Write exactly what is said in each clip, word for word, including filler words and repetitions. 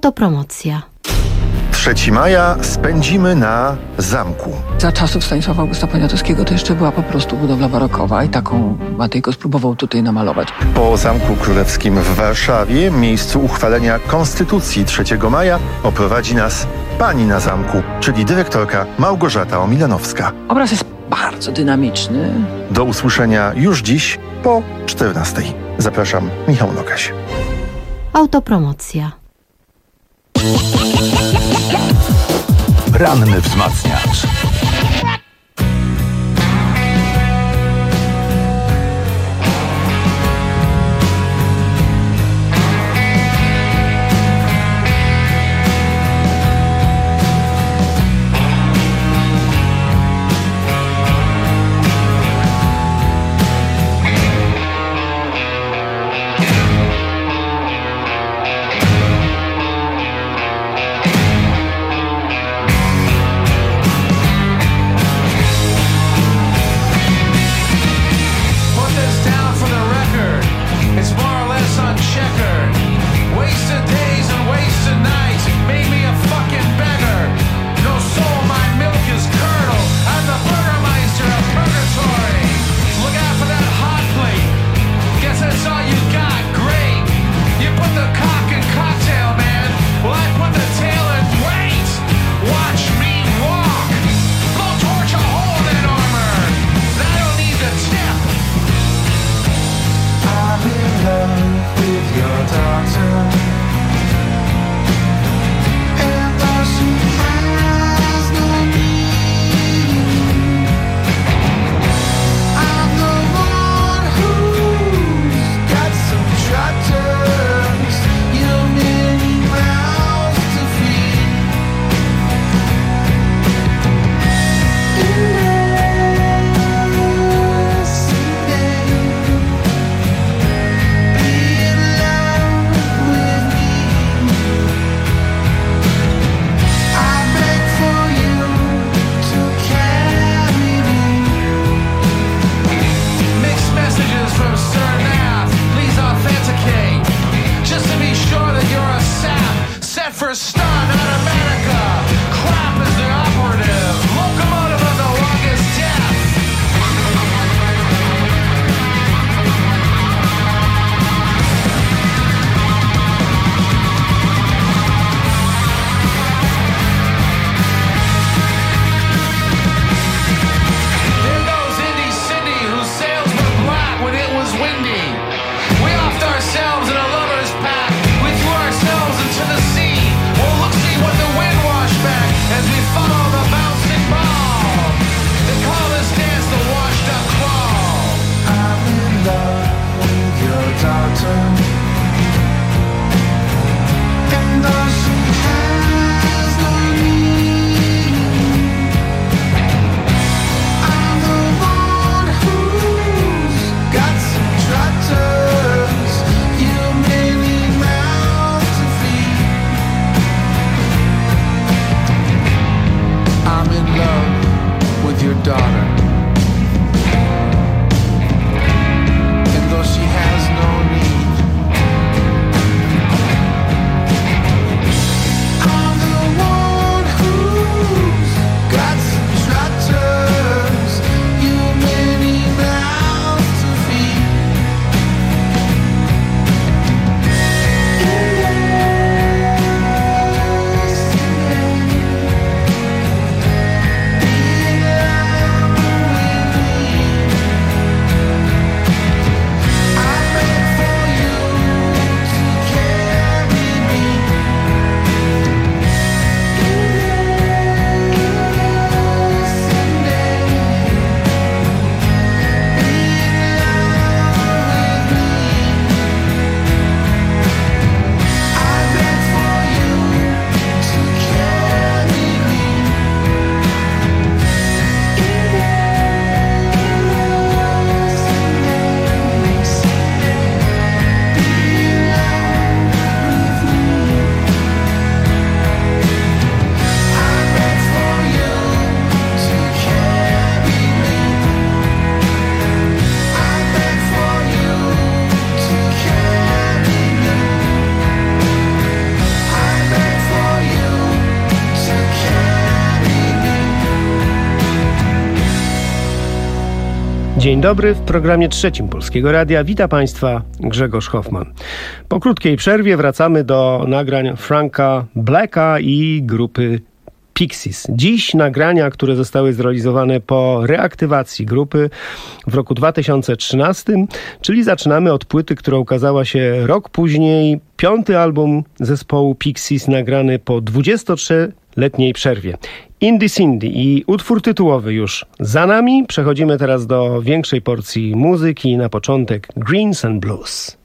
Autopromocja. trzeciego maja spędzimy na zamku. Za czasów Stanisława Augusta Poniatowskiego to jeszcze była po prostu budowla barokowa i taką Matejko spróbował tutaj namalować. Po Zamku Królewskim w Warszawie, miejscu uchwalenia Konstytucji trzeciego maja, oprowadzi nas pani na zamku, czyli dyrektorka Małgorzata Omilanowska. Obraz jest bardzo dynamiczny. Do usłyszenia już dziś po czternastej. Zapraszam, Michał Nogaś. Autopromocja. Ranny wzmacniacz. We offed ourselves in a lover's pack. We threw ourselves into the sea. Well, look, see Dzień dobry, w programie trzecim Polskiego Radia wita Państwa Grzegorz Hoffman. Po krótkiej przerwie wracamy do nagrań Franka Blacka i grupy Pixies. Dziś nagrania, które zostały zrealizowane po reaktywacji grupy w roku dwa tysiące trzynastym, czyli zaczynamy od płyty, która ukazała się rok później, piąty album zespołu Pixies nagrany po dwudziestotrzyletniej przerwie. Indy Cindy i utwór tytułowy już za nami. Przechodzimy teraz do większej porcji muzyki. Na początek Greens and Blues.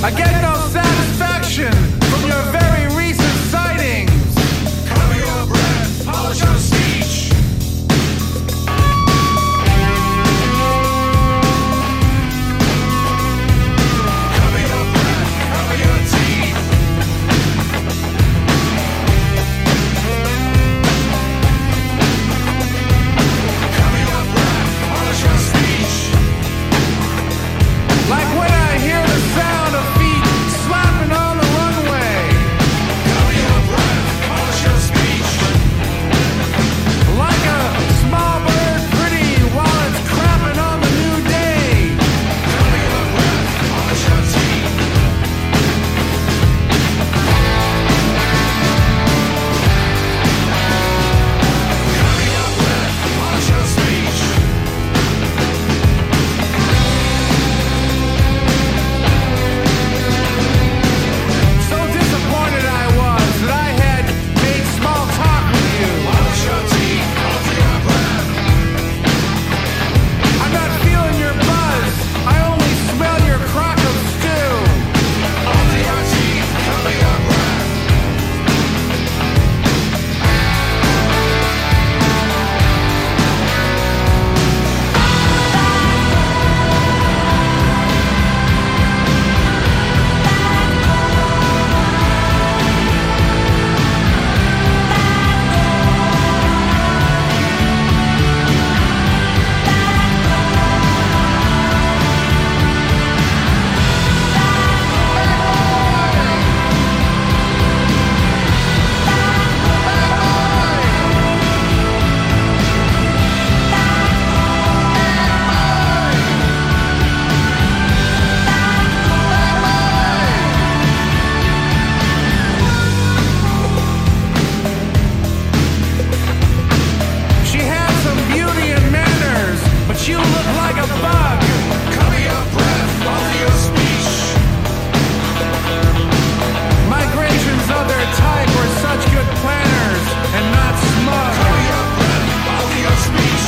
I get no satisfaction from your very recent sightings. Cover your breath, polish your speech. Cover your breath, cover your teeth. Cover your breath, polish your speech. Like when I hear the sound of feet slapping on the runway. Cover your breath, polish your speech. Like a small bird pretty while it's crapping on the new day. Cover your breath, polish your teeth. Cover your breath, polish your speech. So disappointed I was that I had made small talk with you. Polish your teeth, cover your breath. I'm not feeling your buzz. I only smell your crock of stew. Cover your teeth, cover your breath. She has some beauty and manners, but you look like a bug. Cover your breath, follow your speech. Migrations of their type were such good planners and not smug. Cover your breath, follow your speech.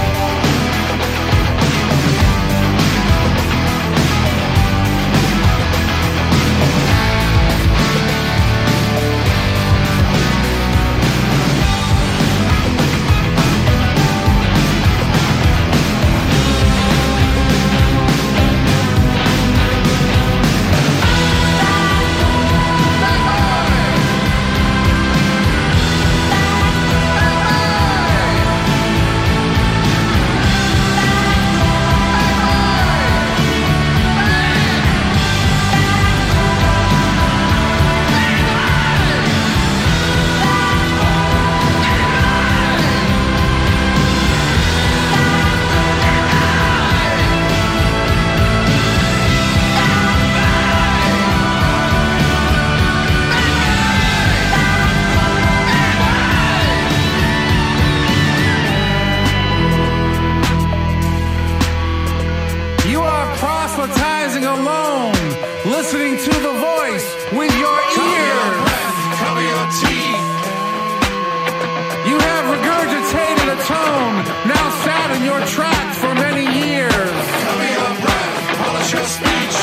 You are proselytizing alone, listening to the voice with your ears. Cover your teeth. You have regurgitated a tone now sat in your track for many years. Cover your breath, polish your speech.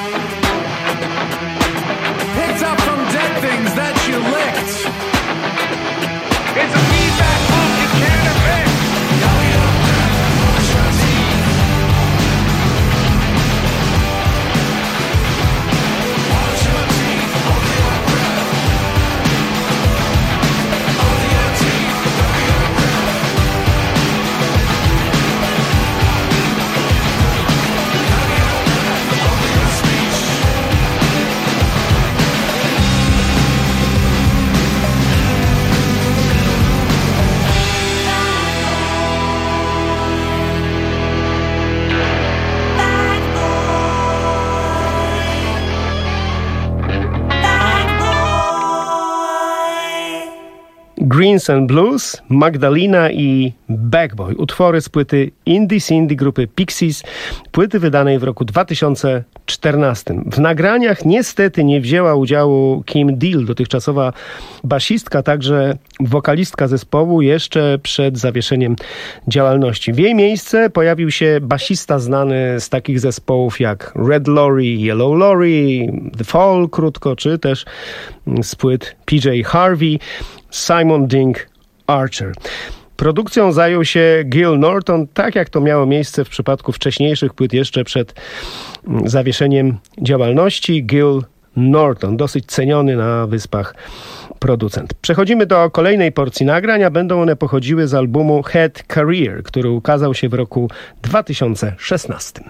Picked up from dead things that you licked. It's a feedback loop you can't evict. Cover your breath, polish your teeth. Polish your teeth, hold your Greens and Blues, Magdalena i Backboy. Utwory z płyty Indie Cindy grupy Pixies, płyty wydanej w roku dwa tysiące czternastym. W nagraniach niestety nie wzięła udziału Kim Deal, dotychczasowa basistka, także wokalistka zespołu jeszcze przed zawieszeniem działalności. W jej miejsce pojawił się basista znany z takich zespołów jak Red Lorry, Yellow Lorry, The Fall krótko, czy też z płyt P J Harvey, Simon Ding Archer. Produkcją zajął się Gil Norton, tak jak to miało miejsce w przypadku wcześniejszych płyt jeszcze przed zawieszeniem działalności. Gil Norton, dosyć ceniony na Wyspach producent. Przechodzimy do kolejnej porcji nagrań, a będą one pochodziły z albumu Head Career, który ukazał się w roku dwa tysiące szesnastym.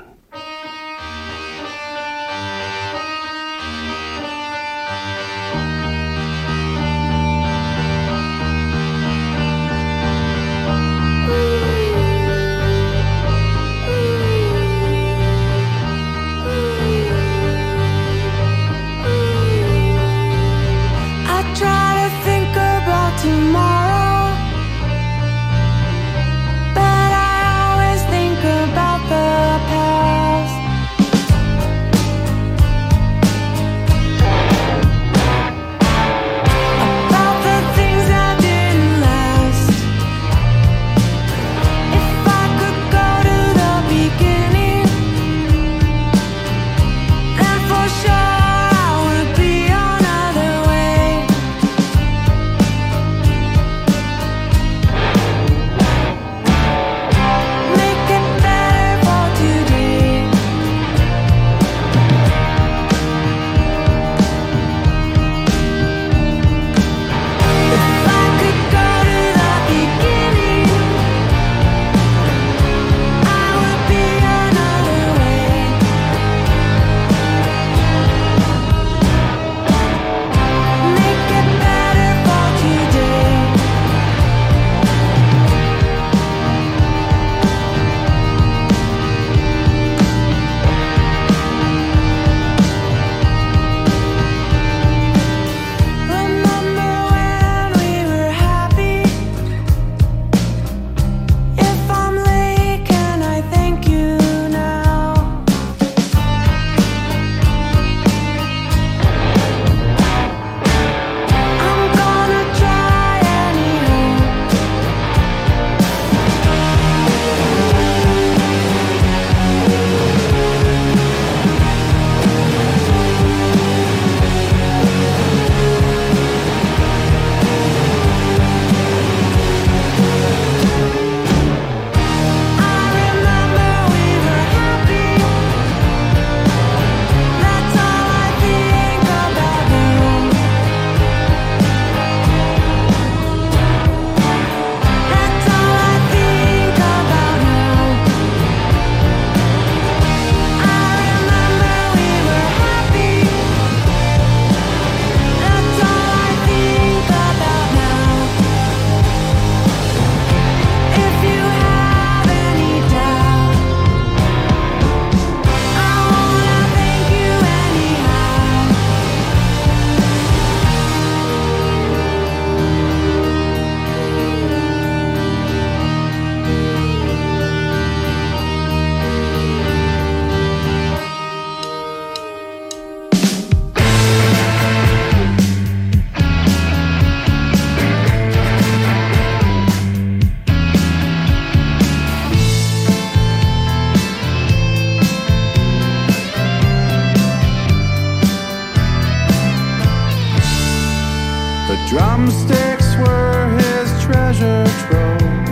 Drumsticks were his treasure trove,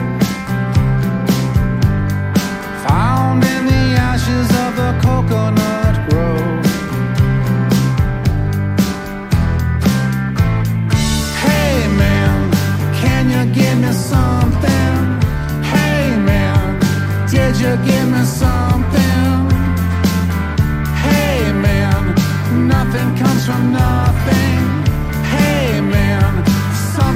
found in the ashes of the coconut grove. Hey man, can you give me something? Hey man, did you give me something? Hey man, nothing comes from nothing. Hey man, some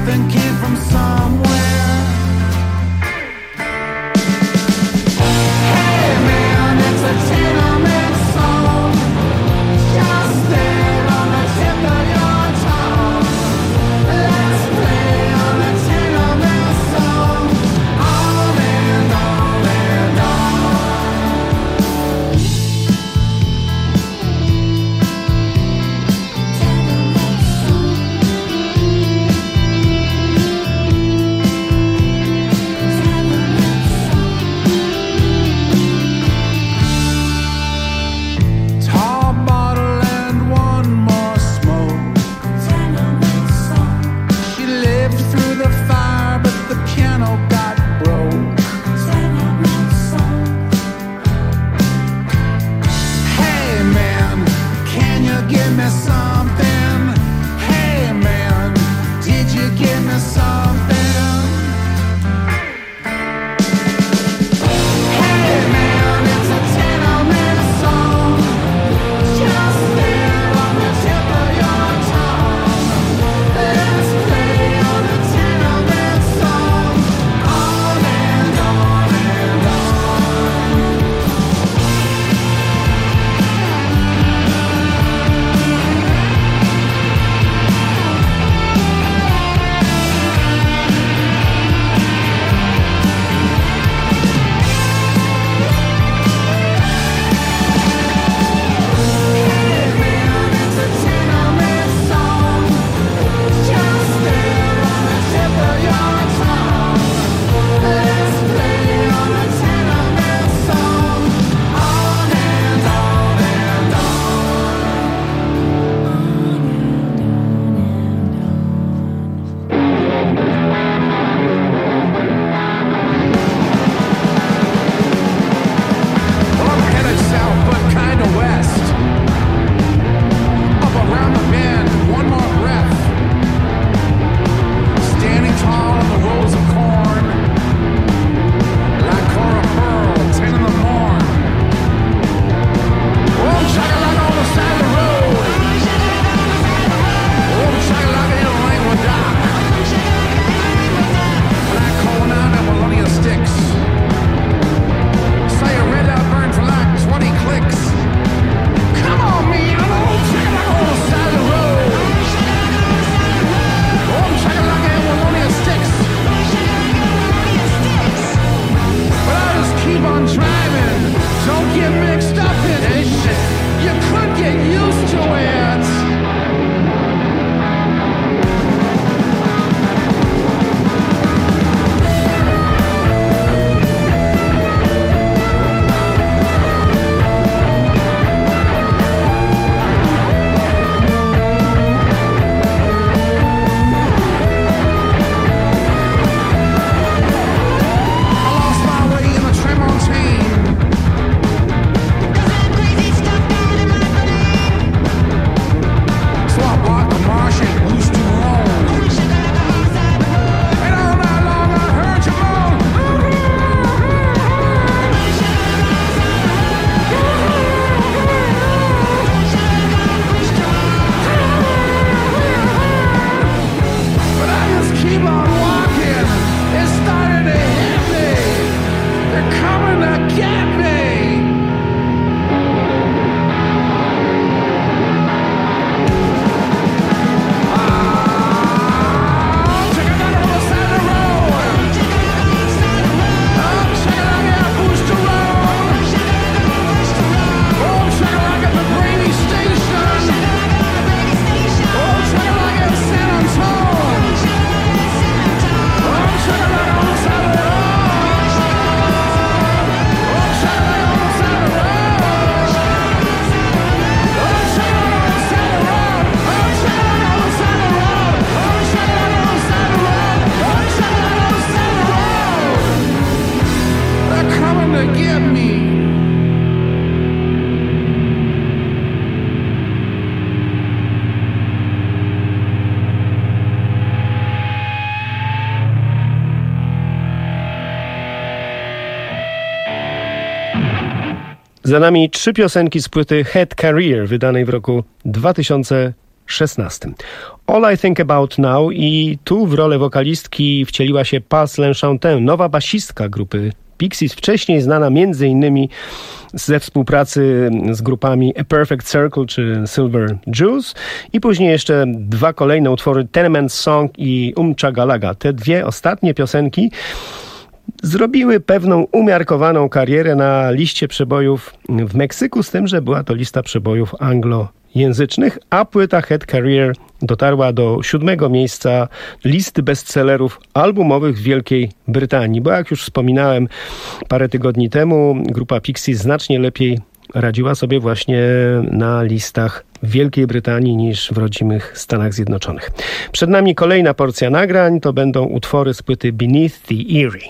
Za nami trzy piosenki z płyty Head Career, wydanej w roku dwa tysiące szesnastym. All I Think About Now, i tu w rolę wokalistki wcieliła się Paz L'Enchantin, nowa basistka grupy Pixies, wcześniej znana między innymi ze współpracy z grupami A Perfect Circle czy Silver Juice, i później jeszcze dwa kolejne utwory, Tenement Song i Um Chagalaga. Te dwie ostatnie piosenki zrobiły pewną umiarkowaną karierę na liście przebojów w Meksyku, z tym, że była to lista przebojów anglojęzycznych, a płyta Head Career dotarła do siódmego miejsca listy bestsellerów albumowych w Wielkiej Brytanii, bo jak już wspominałem parę tygodni temu, grupa Pixies znacznie lepiej radziła sobie właśnie na listach w Wielkiej Brytanii niż w rodzimych Stanach Zjednoczonych. Przed nami kolejna porcja nagrań, to będą utwory z płyty Beneath the Eyrie.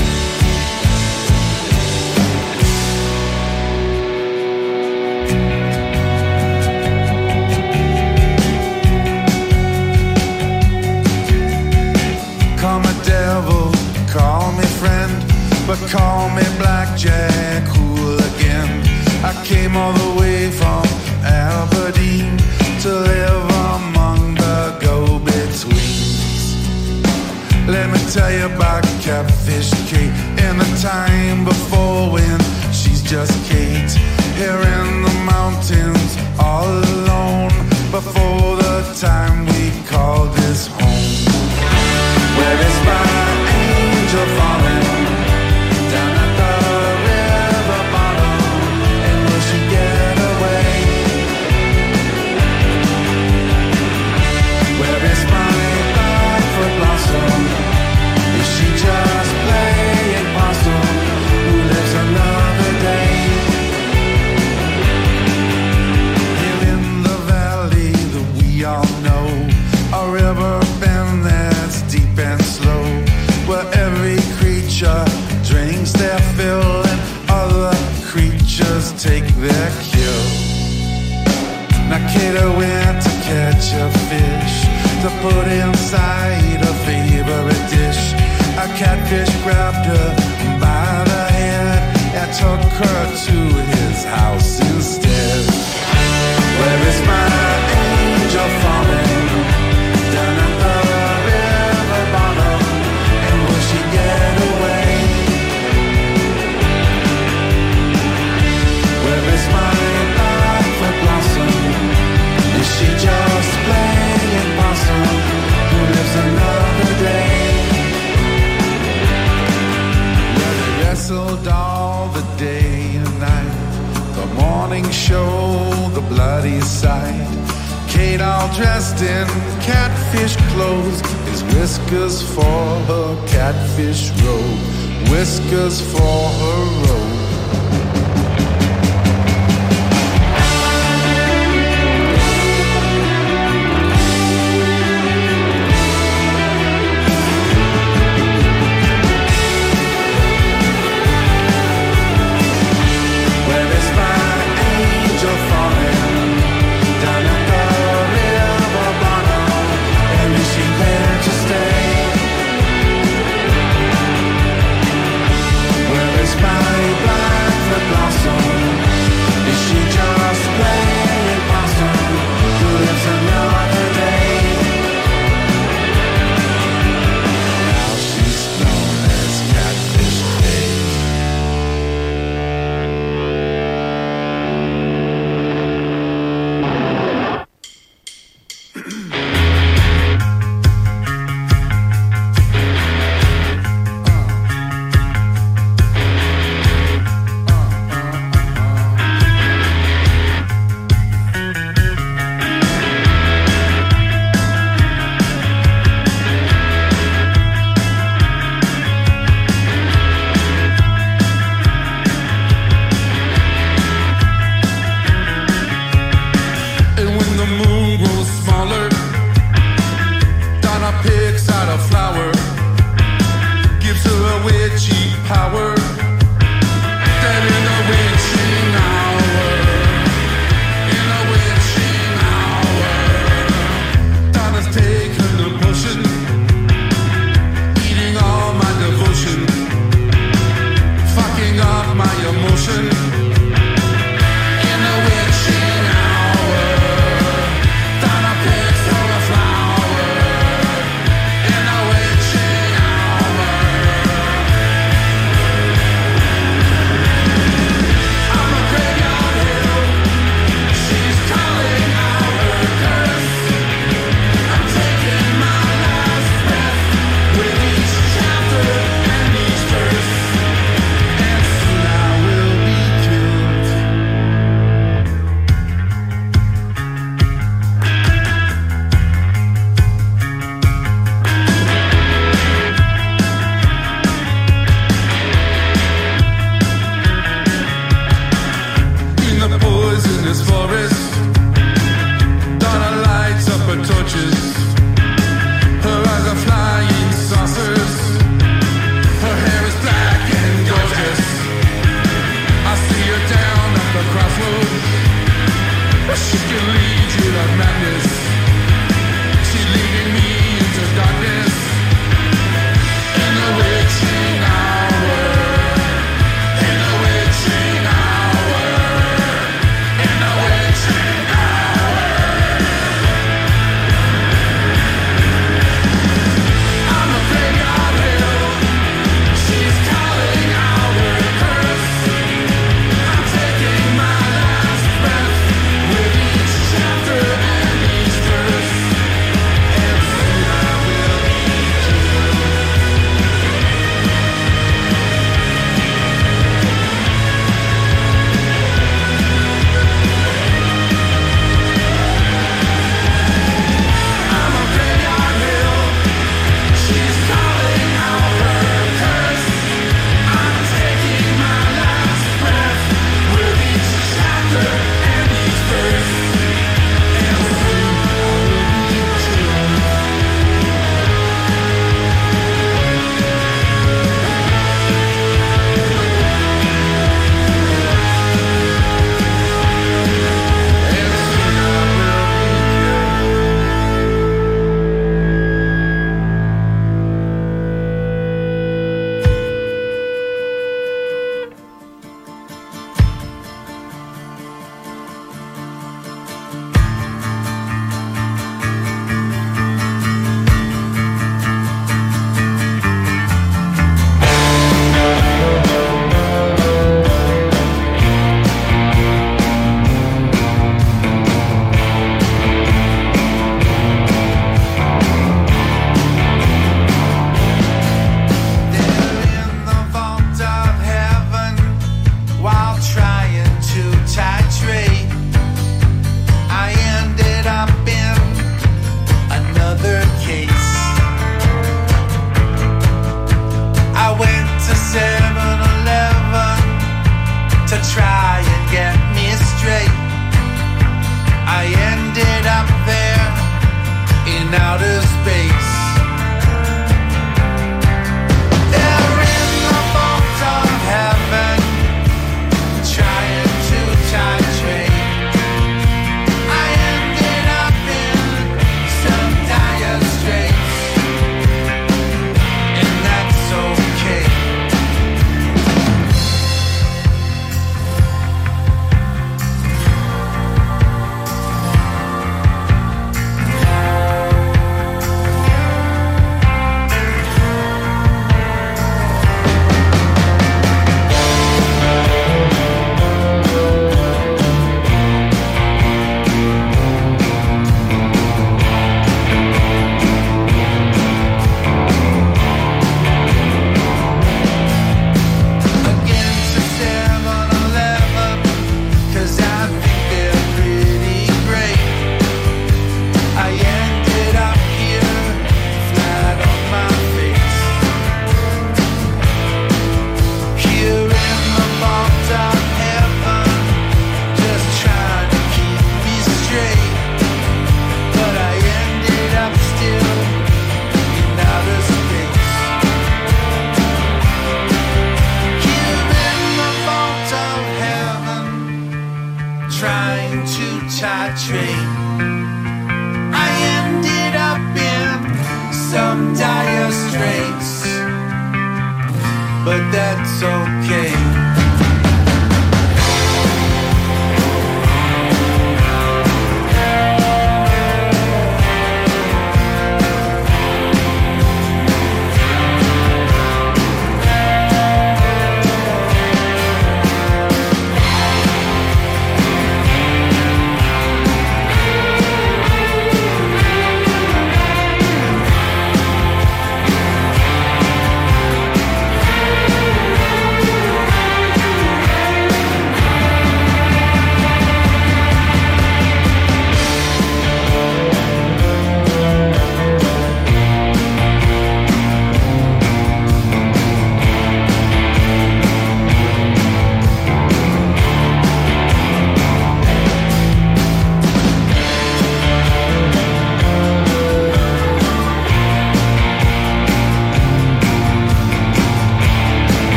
But call me Blackjack Hooligan. I came all the way from Aberdeen to live among the go-betweens. Let me tell you about Catfish Kate in the time before, when she's just Kate, here in the mountains all alone, before the time we called this home. Where is my angel falling? Drinks their fill and other creatures take their kill. Now Kato went to catch a fish to put inside a favorite dish. A catfish grabbed her by the head and took her to his house instead. Where is my angel falling? Down at the river bottom, and will she get away? She just playing possum, who lives another day. Well, they wrestled all the day and night, the morning show, the bloody sight. Kate all dressed in catfish clothes, his whiskers for her catfish robe, whiskers for her robe. Bye.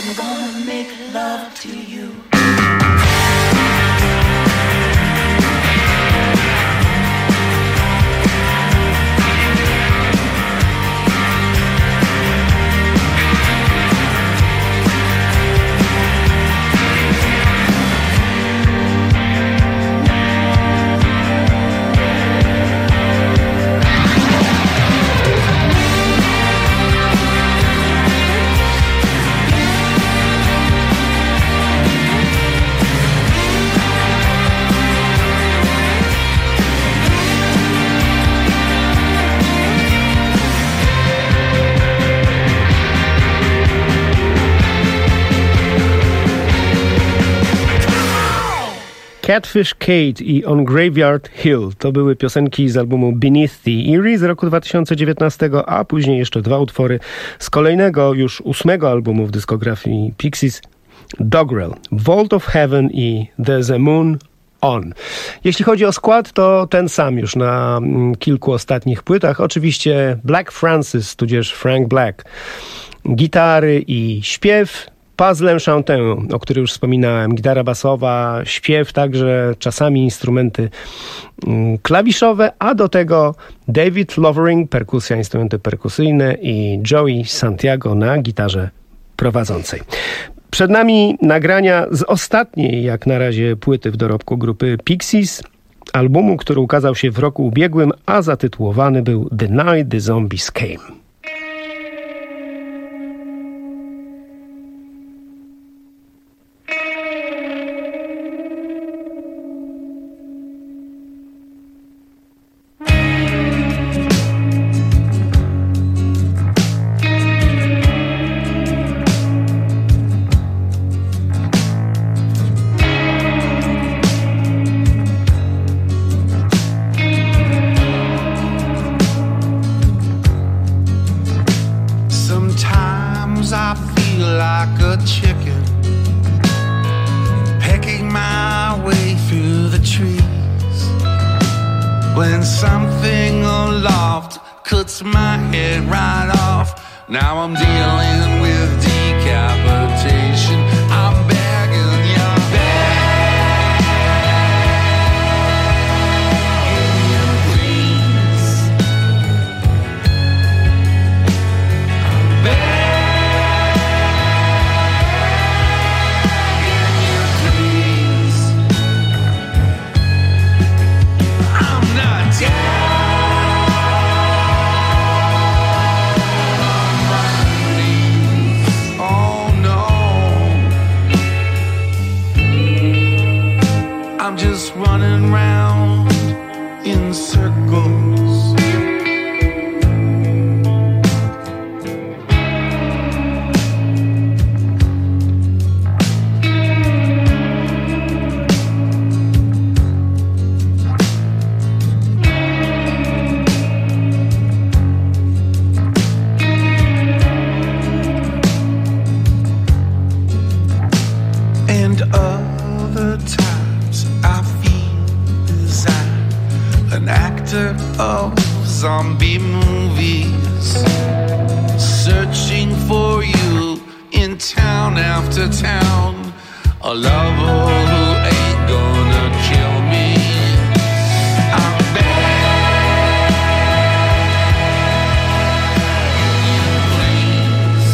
I'm gonna make love to you. Catfish Kate i On Graveyard Hill to były piosenki z albumu Beneath the Eerie z roku dwa tysiące dziewiętnastego, a później jeszcze dwa utwory z kolejnego, już ósmego albumu w dyskografii Pixies, Dogrel, Vault of Heaven i There's a Moon On. Jeśli chodzi o skład, to ten sam już na kilku ostatnich płytach. Oczywiście Black Francis, tudzież Frank Black. Gitary i śpiew. Puzzlem Chantin, o którym już wspominałem, gitara basowa, śpiew, także czasami instrumenty klawiszowe, a do tego David Lovering, perkusja, instrumenty perkusyjne i Joey Santiago na gitarze prowadzącej. Przed nami nagrania z ostatniej, jak na razie, płyty w dorobku grupy Pixies, albumu, który ukazał się w roku ubiegłym, a zatytułowany był The Night the Zombies Came. Now I'm dealing with decapitation. I'm begging you, begging you, please. I'm begging you, please. I'm not dead. Running round in circles. And other times I an actor of zombie movies, searching for you in town after town, a lover who ain't gonna kill me. I'm begging you, please.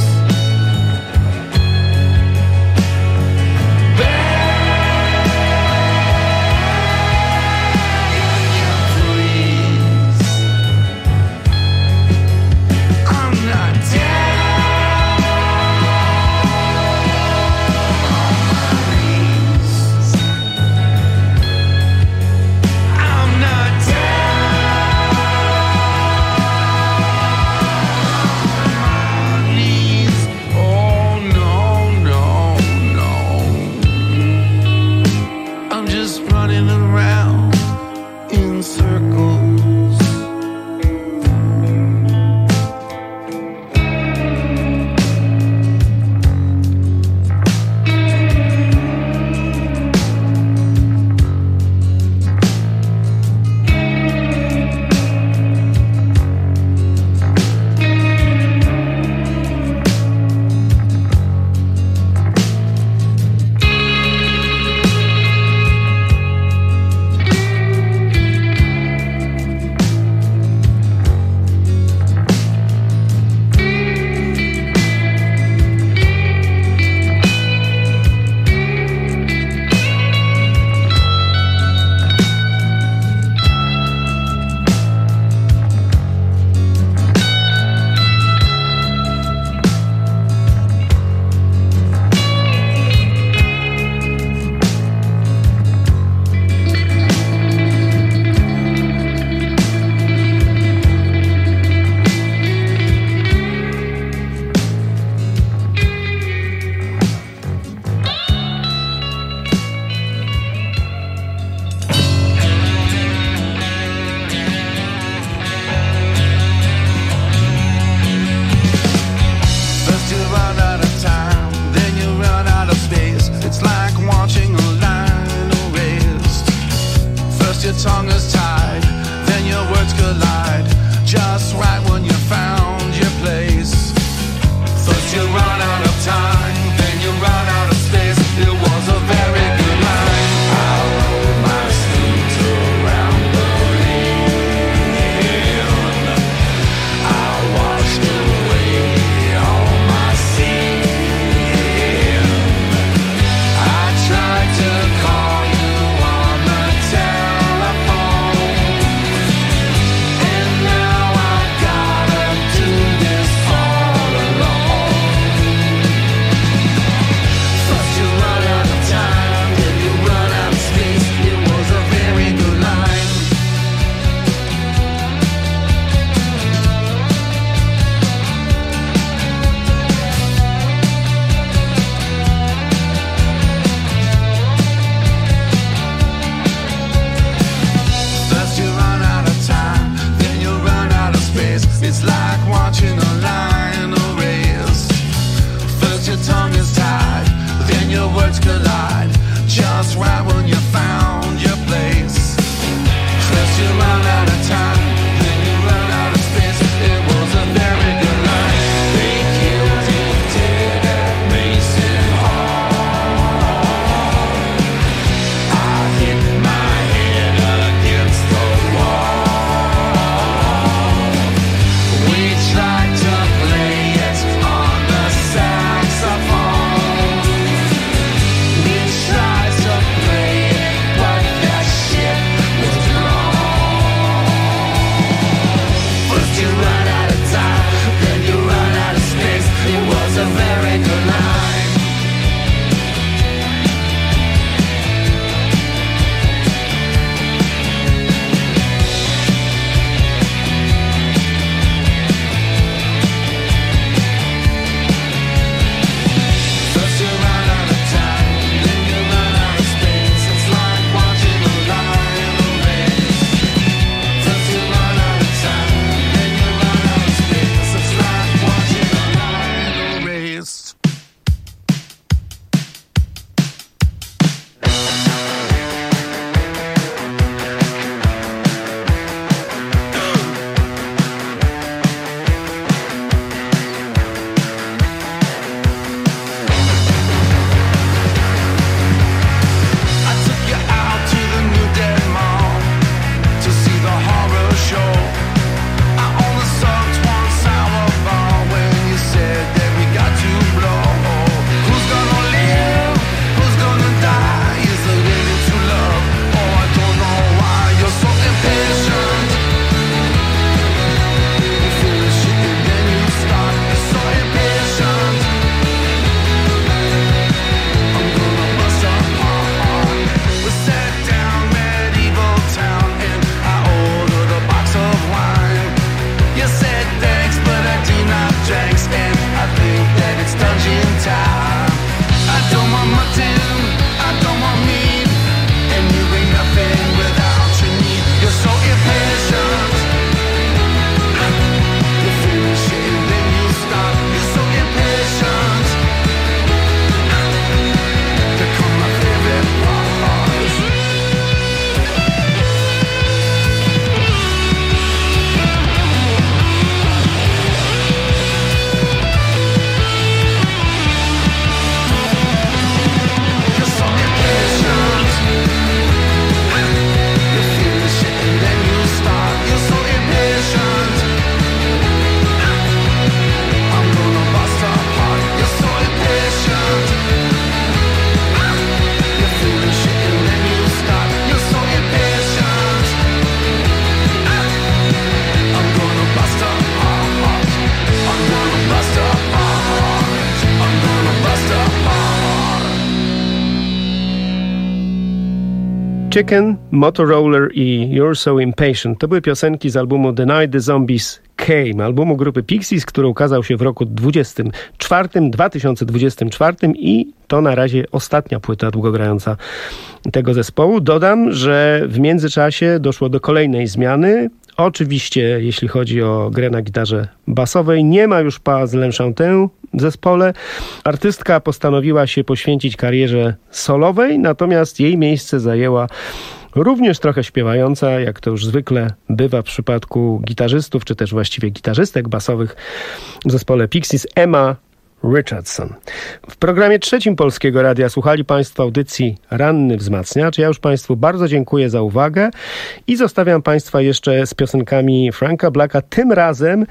Chicken, Motoroller i You're So Impatient to były piosenki z albumu The Night the Zombies Came, albumu grupy Pixies, który ukazał się w roku dwudziestym czwartym, dwa tysiące dwudziestym czwartym i to na razie ostatnia płyta długogrająca tego zespołu. Dodam, że w międzyczasie doszło do kolejnej zmiany. Oczywiście, jeśli chodzi o grę na gitarze basowej, nie ma już Paz L'Enchanté w zespole. Artystka postanowiła się poświęcić karierze solowej, natomiast jej miejsce zajęła również trochę śpiewająca, jak to już zwykle bywa w przypadku gitarzystów, czy też właściwie gitarzystek basowych w zespole Pixies, Emma Richardson. W programie trzecim Polskiego Radia słuchali Państwo audycji Ranny Wzmacniacz. Ja już Państwu bardzo dziękuję za uwagę i zostawiam Państwa jeszcze z piosenkami Franka Blacka, tym razem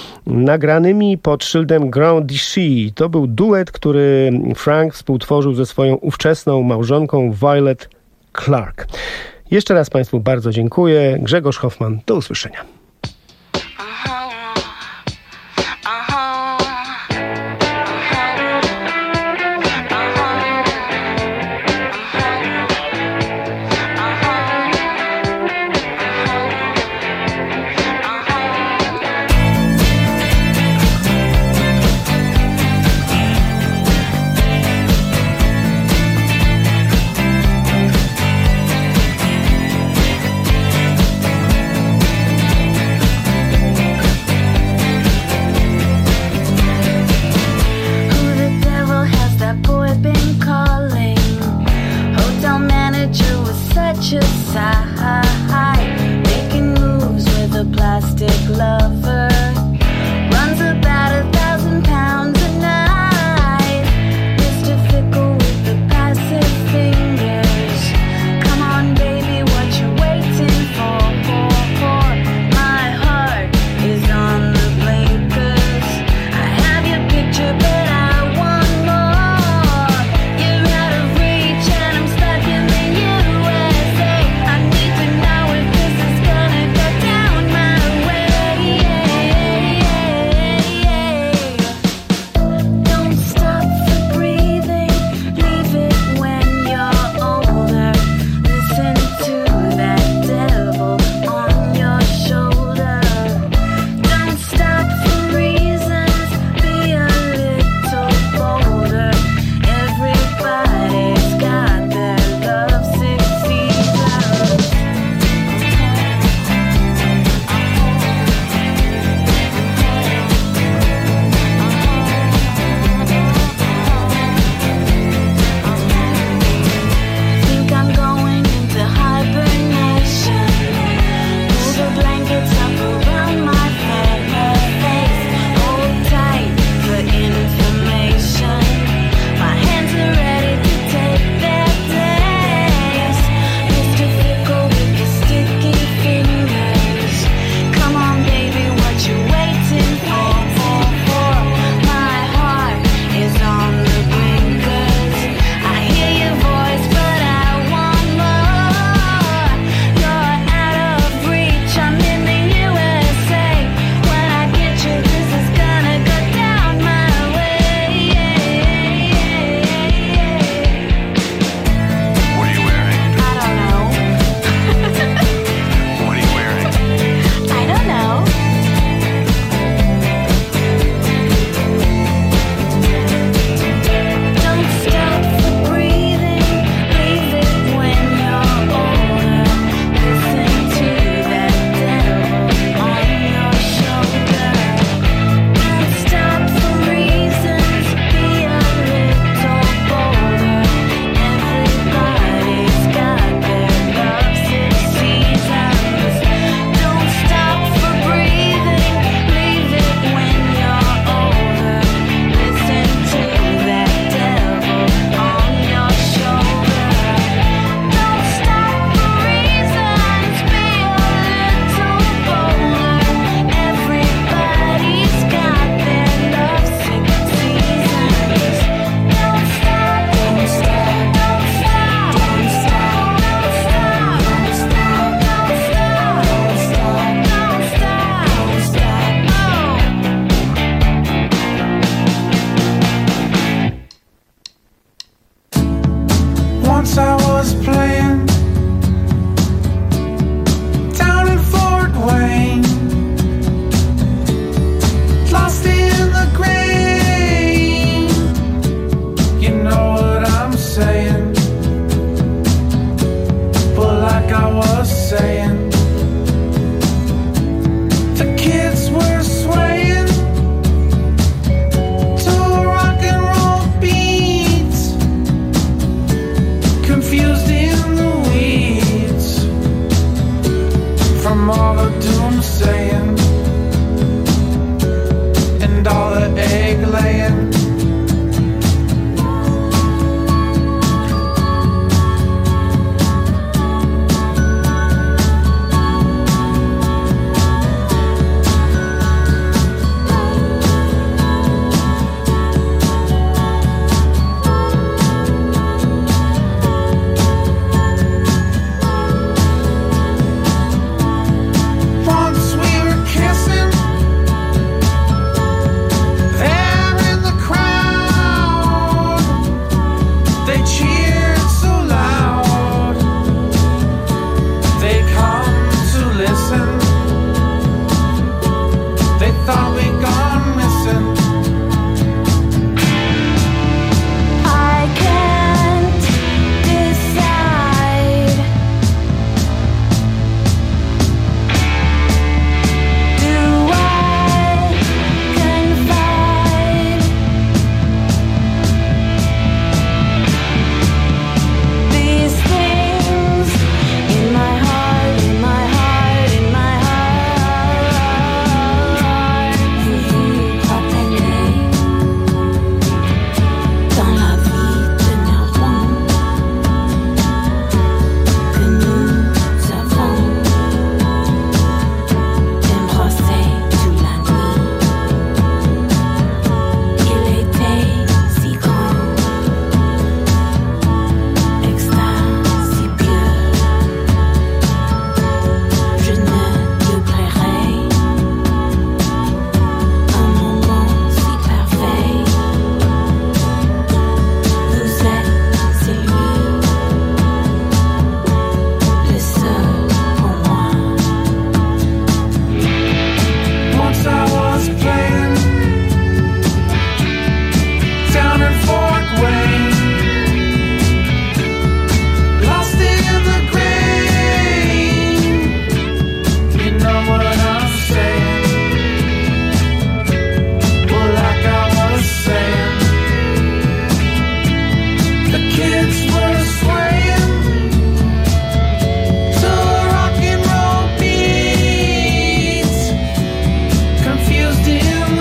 nagranymi pod szyldem Grand Dichy. To był duet, który Frank współtworzył ze swoją ówczesną małżonką Violet Clark. Jeszcze raz Państwu bardzo dziękuję. Grzegorz Hoffman, do usłyszenia. Once I was playing I was saying.